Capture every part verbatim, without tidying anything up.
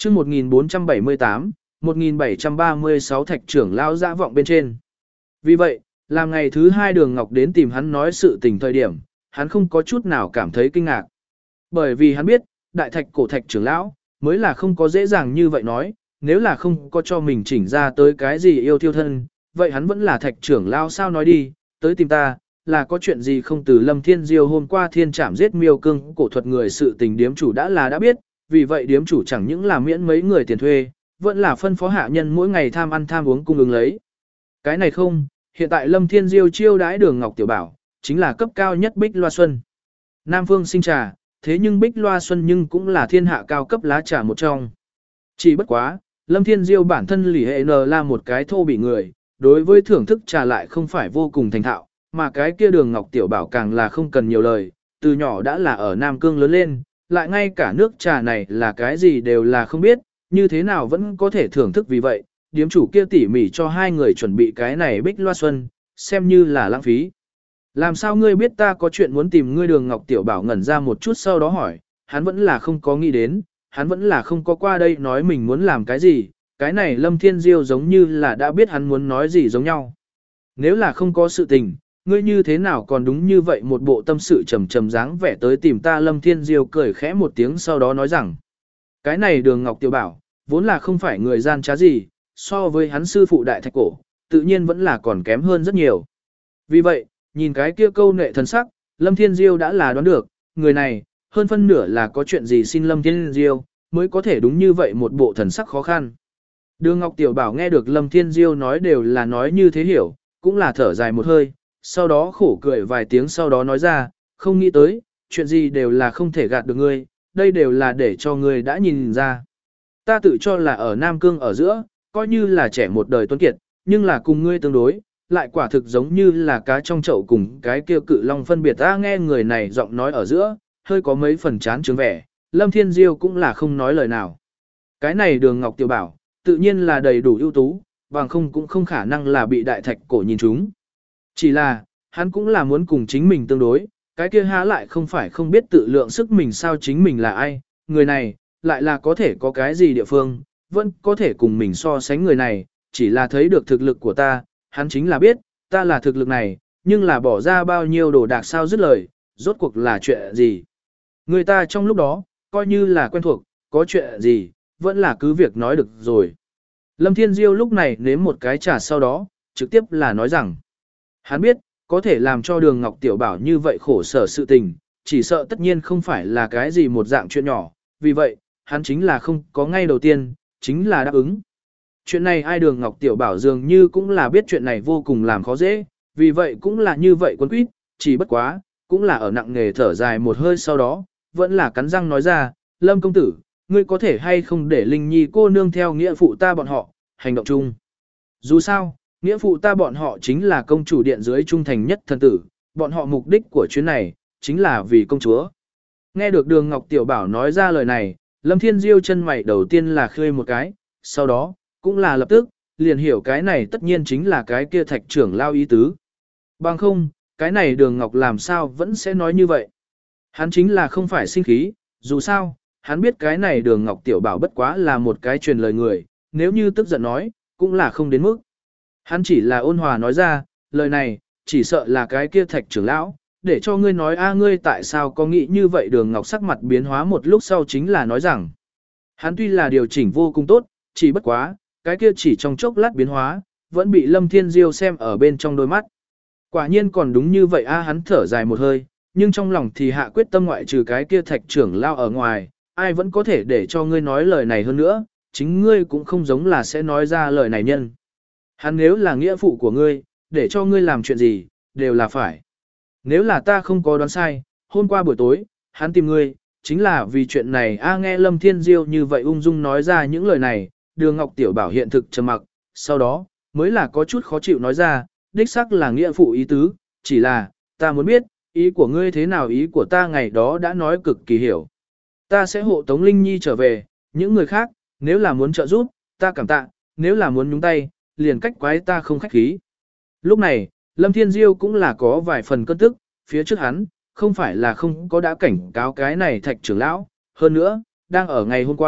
chương một nghìn bốn trăm bảy mươi tám, một nghìn bảy trăm ba mươi sáu thạch trưởng lao dã vọng bên trên. Vì vậy, làm ngày thứ hai Đường Ngọc đến tìm hắn nói sự tình thời điểm, hắn không có chút nào cảm thấy kinh ngạc. Bởi vì hắn biết, đại thạch cổ thạch trưởng lão, mới là không có dễ dàng như vậy nói, nếu là không có cho mình chỉnh ra tới cái gì yêu thiêu thân, vậy hắn vẫn là thạch trưởng lão sao nói đi, tới tìm ta, là có chuyện gì không từ Lâm Thiên Diêu hôm qua thiên trảm giết miêu cương cổ thuật người sự tình điếm chủ đã là đã biết, vì vậy điếm chủ chẳng những là miễn mấy người tiền thuê, vẫn là phân phó hạ nhân mỗi ngày tham ăn tham uống cung ứng lấy. Cái này không, hiện tại Lâm Thiên Diêu chiêu đãi Đường Ngọc Tiểu Bảo, chính là cấp cao nhất Bích Loa Xuân. Nam Phương sinh trà, thế nhưng Bích Loa Xuân nhưng cũng là thiên hạ cao cấp lá trà một trong. Chỉ bất quá, Lâm Thiên Diêu bản thân lì hệ n là một cái thô bị người, đối với thưởng thức trà lại không phải vô cùng thành thạo, mà cái kia Đường Ngọc Tiểu Bảo càng là không cần nhiều lời, từ nhỏ đã là ở Nam Cương lớn lên, lại ngay cả nước trà này là cái gì đều là không biết, như thế nào vẫn có thể thưởng thức vì vậy, điếm chủ kia tỉ mỉ cho hai người chuẩn bị cái này Bích Loa Xuân, xem như là lãng phí. Làm sao ngươi biết ta có chuyện muốn tìm ngươi? Đường Ngọc Tiểu Bảo ngẩn ra một chút sau đó hỏi, hắn vẫn là không có nghĩ đến, hắn vẫn là không có qua đây nói mình muốn làm cái gì, cái này Lâm Thiên Diêu giống như là đã biết hắn muốn nói gì giống nhau. Nếu là không có sự tình, ngươi như thế nào còn đúng như vậy một bộ tâm sự trầm trầm dáng vẻ tới tìm ta? Lâm Thiên Diêu cười khẽ một tiếng sau đó nói rằng, cái này Đường Ngọc Tiểu Bảo, vốn là không phải người gian trá gì, so với hắn sư phụ đại thạch cổ, tự nhiên vẫn là còn kém hơn rất nhiều. Vì vậy, nhìn cái kia câu nệ thần sắc, Lâm Thiên Diêu đã là đoán được, người này, hơn phân nửa là có chuyện gì xin Lâm Thiên Diêu, mới có thể đúng như vậy một bộ thần sắc khó khăn. Đường Ngọc Tiểu Bảo nghe được Lâm Thiên Diêu nói đều là nói như thế hiểu, cũng là thở dài một hơi, sau đó khổ cười vài tiếng sau đó nói ra, không nghĩ tới, chuyện gì đều là không thể gạt được ngươi, đây đều là để cho ngươi đã nhìn ra. Ta tự cho là ở Nam Cương ở giữa, coi như là trẻ một đời tuấn kiệt, nhưng là cùng ngươi tương đối, lại quả thực giống như là cá trong chậu cùng cái kia cự long phân biệt. Ta nghe người này giọng nói ở giữa, hơi có mấy phần chán chướng vẻ, Lâm Thiên Diêu cũng là không nói lời nào. Cái này Đường Ngọc Tiểu Bảo, tự nhiên là đầy đủ ưu tú, bằng không cũng không khả năng là bị đại thạch cổ nhìn chúng. Chỉ là, hắn cũng là muốn cùng chính mình tương đối, cái kia há lại không phải không biết tự lượng sức mình sao chính mình là ai, người này, lại là có thể có cái gì địa phương, vẫn có thể cùng mình so sánh người này, chỉ là thấy được thực lực của ta, hắn chính là biết, ta là thực lực này, nhưng là bỏ ra bao nhiêu đồ đạc sao dứt lời, rốt cuộc là chuyện gì. Người ta trong lúc đó, coi như là quen thuộc, có chuyện gì, vẫn là cứ việc nói được rồi. Lâm Thiên Diêu lúc này nếm một cái trà sau đó, trực tiếp là nói rằng, hắn biết, có thể làm cho Đường Ngọc Tiểu Bảo như vậy khổ sở sự tình, chỉ sợ tất nhiên không phải là cái gì một dạng chuyện nhỏ, vì vậy, hắn chính là không có ngay đầu tiên, chính là đáp ứng. Chuyện này ai Đường Ngọc Tiểu Bảo dường như cũng là biết chuyện này vô cùng làm khó dễ, vì vậy cũng là như vậy quấn quýt, chỉ bất quá, cũng là ở nặng nghề thở dài một hơi sau đó, vẫn là cắn răng nói ra, Lâm công tử, ngươi có thể hay không để Linh Nhi cô nương theo nghĩa phụ ta bọn họ, hành động chung. Dù sao, nghĩa phụ ta bọn họ chính là công chủ điện dưới trung thành nhất thần tử, bọn họ mục đích của chuyến này, chính là vì công chúa. Nghe được Đường Ngọc Tiểu Bảo nói ra lời này, Lâm Thiên Diêu chân mày đầu tiên là khơi một cái, sau đó, cũng là lập tức, liền hiểu cái này tất nhiên chính là cái kia thạch trưởng lao ý tứ. Bằng không, cái này Đường Ngọc làm sao vẫn sẽ nói như vậy. Hắn chính là không phải sinh khí, dù sao, hắn biết cái này Đường Ngọc Tiểu Bảo bất quá là một cái truyền lời người, nếu như tức giận nói, cũng là không đến mức. Hắn chỉ là ôn hòa nói ra, lời này, chỉ sợ là cái kia thạch trưởng lão, để cho ngươi nói a ngươi tại sao có nghĩ như vậy. Đường Ngọc sắc mặt biến hóa một lúc sau chính là nói rằng, hắn tuy là điều chỉnh vô cùng tốt, chỉ bất quá, cái kia chỉ trong chốc lát biến hóa, vẫn bị Lâm Thiên Diêu xem ở bên trong đôi mắt. Quả nhiên còn đúng như vậy a hắn thở dài một hơi, nhưng trong lòng thì hạ quyết tâm ngoại trừ cái kia thạch trưởng lao ở ngoài, ai vẫn có thể để cho ngươi nói lời này hơn nữa, chính ngươi cũng không giống là sẽ nói ra lời này nhân. Hắn nếu là nghĩa phụ của ngươi, để cho ngươi làm chuyện gì, đều là phải. Nếu là ta không có đoán sai, hôm qua buổi tối, hắn tìm ngươi, chính là vì chuyện này. A nghe Lâm Thiên Diêu như vậy ung dung nói ra những lời này, Đường Ngọc Tiểu Bảo hiện thực trầm mặc, sau đó, mới là có chút khó chịu nói ra, đích xác là nghĩa phụ ý tứ, chỉ là, ta muốn biết, ý của ngươi thế nào. Ý của ta ngày đó đã nói cực kỳ hiểu. Ta sẽ hộ tống Linh Nhi trở về, những người khác, nếu là muốn trợ giúp, ta cảm tạ, nếu là muốn nhúng tay, liền cách quái ta không khách khí. Lúc này, Lâm Thiên Diêu cũng là có vài phần cơn tức, phía trước hắn, không phải là không có đã cảnh cáo cái này thạch trưởng lão, hơn nữa, đang ở ngày hôm qua,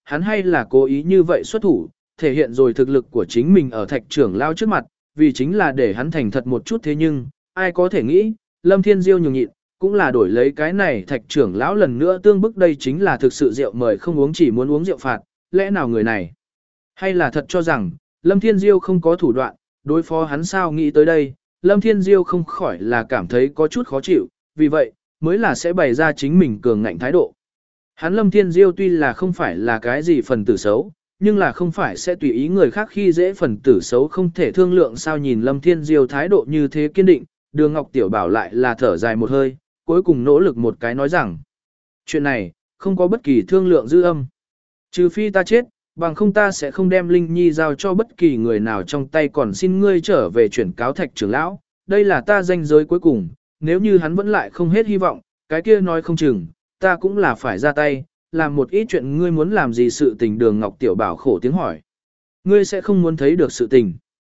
hắn hay là cố ý như vậy xuất thủ, thể hiện rồi thực lực của chính mình ở thạch trưởng lao trước mặt, vì chính là để hắn thành thật một chút thế nhưng, ai có thể nghĩ, Lâm Thiên Diêu nhường nhịn, cũng là đổi lấy cái này thạch trưởng lão lần nữa tương bức đây chính là thực sự rượu mời không uống chỉ muốn uống rượu phạt, lẽ nào người này, hay là thật cho rằng, Lâm Thiên Diêu không có thủ đoạn, đối phó hắn sao nghĩ tới đây, Lâm Thiên Diêu không khỏi là cảm thấy có chút khó chịu, vì vậy, mới là sẽ bày ra chính mình cường ngạnh thái độ. Hắn Lâm Thiên Diêu tuy là không phải là cái gì phần tử xấu, nhưng là không phải sẽ tùy ý người khác khi dễ phần tử xấu không thể thương lượng sao nhìn Lâm Thiên Diêu thái độ như thế kiên định, Đường Ngọc Tiểu Bảo lại là thở dài một hơi, cuối cùng nỗ lực một cái nói rằng, chuyện này, không có bất kỳ thương lượng dư âm. Trừ phi ta chết, bằng không ta sẽ không đem Linh Nhi giao cho bất kỳ người nào trong tay còn xin ngươi trở về chuyển cáo thạch trưởng lão, đây là ta danh giới cuối cùng, nếu như hắn vẫn lại không hết hy vọng, cái kia nói không chừng, ta cũng là phải ra tay, làm một ít chuyện ngươi muốn làm gì sự tình Đường Ngọc Tiểu Bảo khổ tiếng hỏi. Ngươi sẽ không muốn thấy được sự tình.